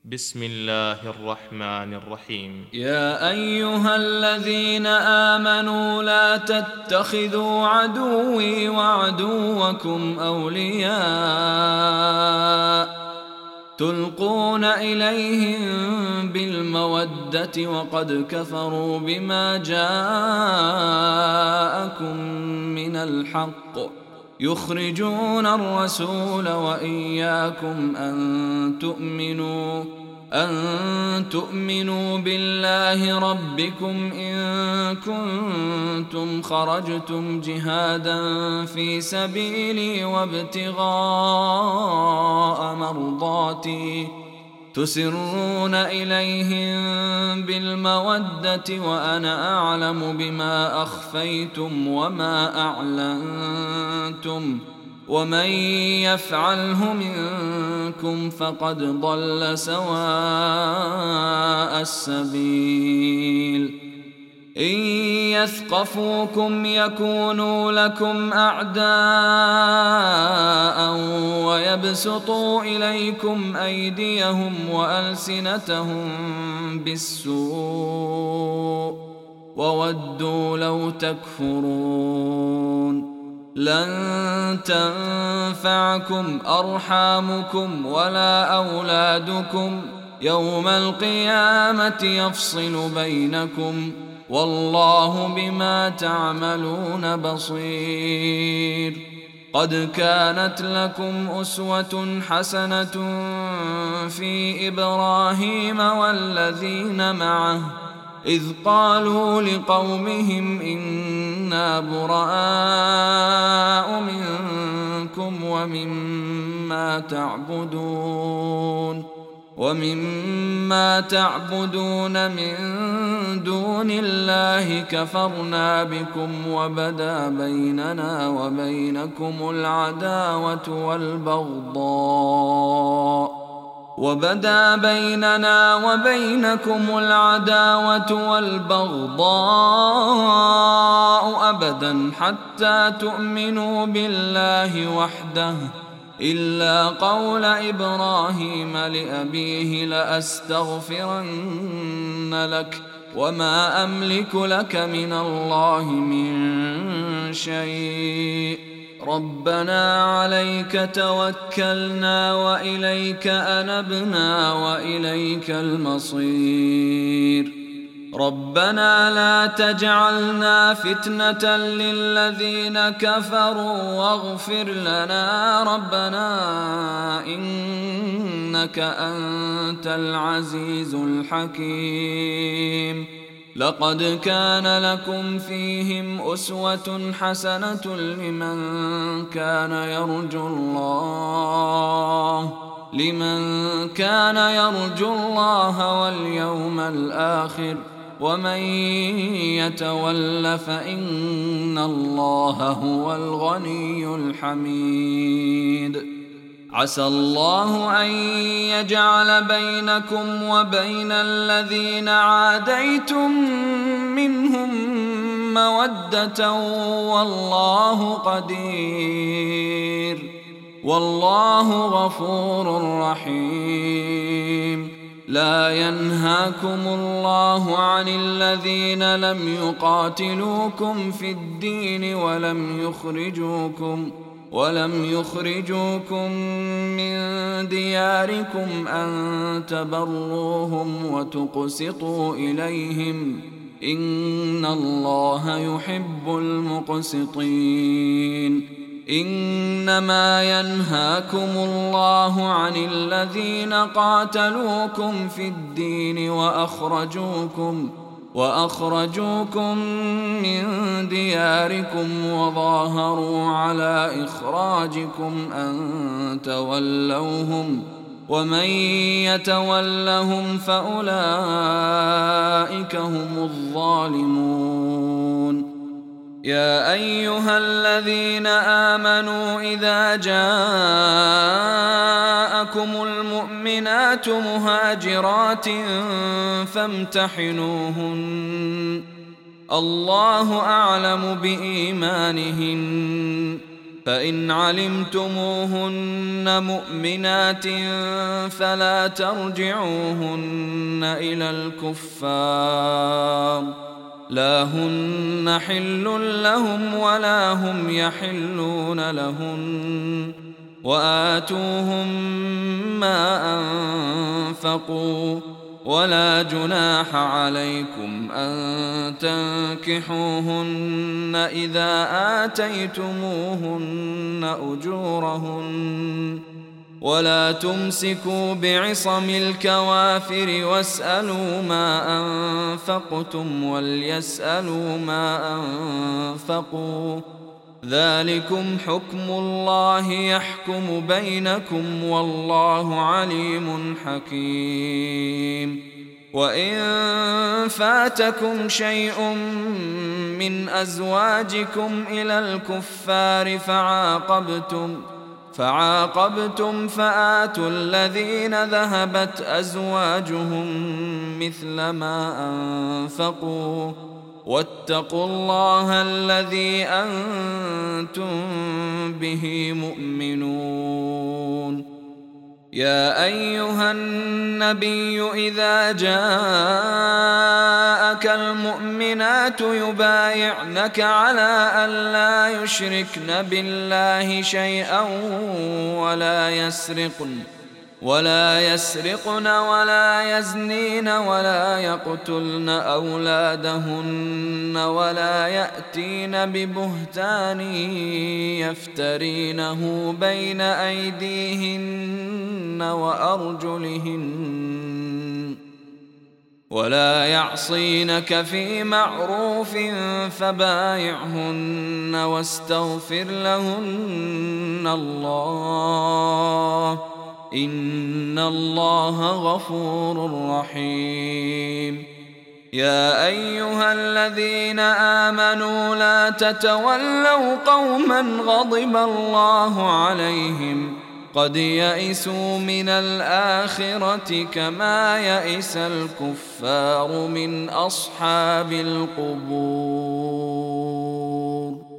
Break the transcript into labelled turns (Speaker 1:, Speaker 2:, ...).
Speaker 1: بسم الله الرحمن الرحيم.
Speaker 2: يا أيها الذين آمنوا لا تتخذوا عدوي وعدوكم أولياء تلقون إليهم بالمودة وقد كفروا بما جاءكم من الحق يخرجون الرسول وإياكم أن تؤمنوا بالله ربكم إن كنتم خرجتم جهادا في سبيلي وابتغاء مرضاتي تسرون إليهم بالمودة وأنا أعلم بما أخفيتم وما أعلنتم ومن يفعله منكم فقد ضل سواء السبيل إن يثقفوكم يكونوا لكم أعداء ويبسطوا إليكم أيديهم وألسنتهم بالسوء وودوا لو تكفرون لن تنفعكم أرحامكم ولا أولادكم يوم القيامة يفصل بينكم والله بما تعملون بصير. قد كانت لكم أسوة حسنة في إبراهيم والذين معه إذ قالوا لقومهم إنا براء منكم ومما تعبدون من دون الله كفرنا بكم وبدا بيننا وبينكم العداوة والبغضاء أبدا حتى تؤمنوا بالله وحده إلا قول إبراهيم لأبيه لأستغفرن لك وما أملك لك من الله من شيء ربنا عليك توكلنا وإليك أنبنا وإليك المصير ربنا لا تجعلنا فتنة للذين كفروا واغفر لنا ربنا إنك أنت العزيز الحكيم. لقد كان لكم فيهم أسوة حسنة لمن كان يرجو الله واليوم الآخر ومن يتول فإن الله هو الغني الحميد. عسى الله أن يجعل بينكم وبين الذين عاديتم منهم مودة والله قدير والله غفور رحيم. لا ينهاكم الله عن الذين لم يقاتلوكم في الدين ولم يخرجوكم من دياركم أن تبروهم وتقسطوا إليهم إن الله يحب المقسطين. إنما ينهاكم الله عن الذين قاتلوكم في الدين وأخرجوكم من دياركم وظاهروا على إخراجكم أن تولوهم ومن يتولهم فأولئك هم الظالمون. يا أيها الذين آمنوا إذا جاءكم المؤمنات مهاجرات فامتحنوهن الله أعلم بإيمانهن فإن علمتموهن مؤمنات فلا ترجعوهن إلى الكفار لا هن حل لهم ولا هم يحلون لهن وآتوهم ما أنفقوا ولا جناح عليكم أن تنكحوهن إذا آتيتموهن أجورهن ولا تمسكوا بعصم الكوافر واسألوا ما أنفقتم وليسألوا ما أنفقوا ذلكم حكم الله يحكم بينكم والله عليم حكيم وإن فاتكم شيء من أزواجكم إلى الكفار فعاقبتم فآتوا الذين ذهبت أزواجهم مثل ما أنفقوا واتقوا الله الذي أنتم به مؤمنون يا أيها النبي إذا جاءك المؤمنات يبايعنك على أن لا يشركن بالله شيئا ولا يسرقن ولا يزنين ولا يقتلن أولادهن ولا يأتين ببهتان يفترينه بين أيديهن وأرجلهن ولا يعصينك في معروف فبايعهن واستغفر لهن الله إن الله غفور رحيم يا أيها الذين آمنوا لا تتولوا قوما غضب الله عليهم قد يئسوا من الآخرة كما يئس الكفار من أصحاب القبور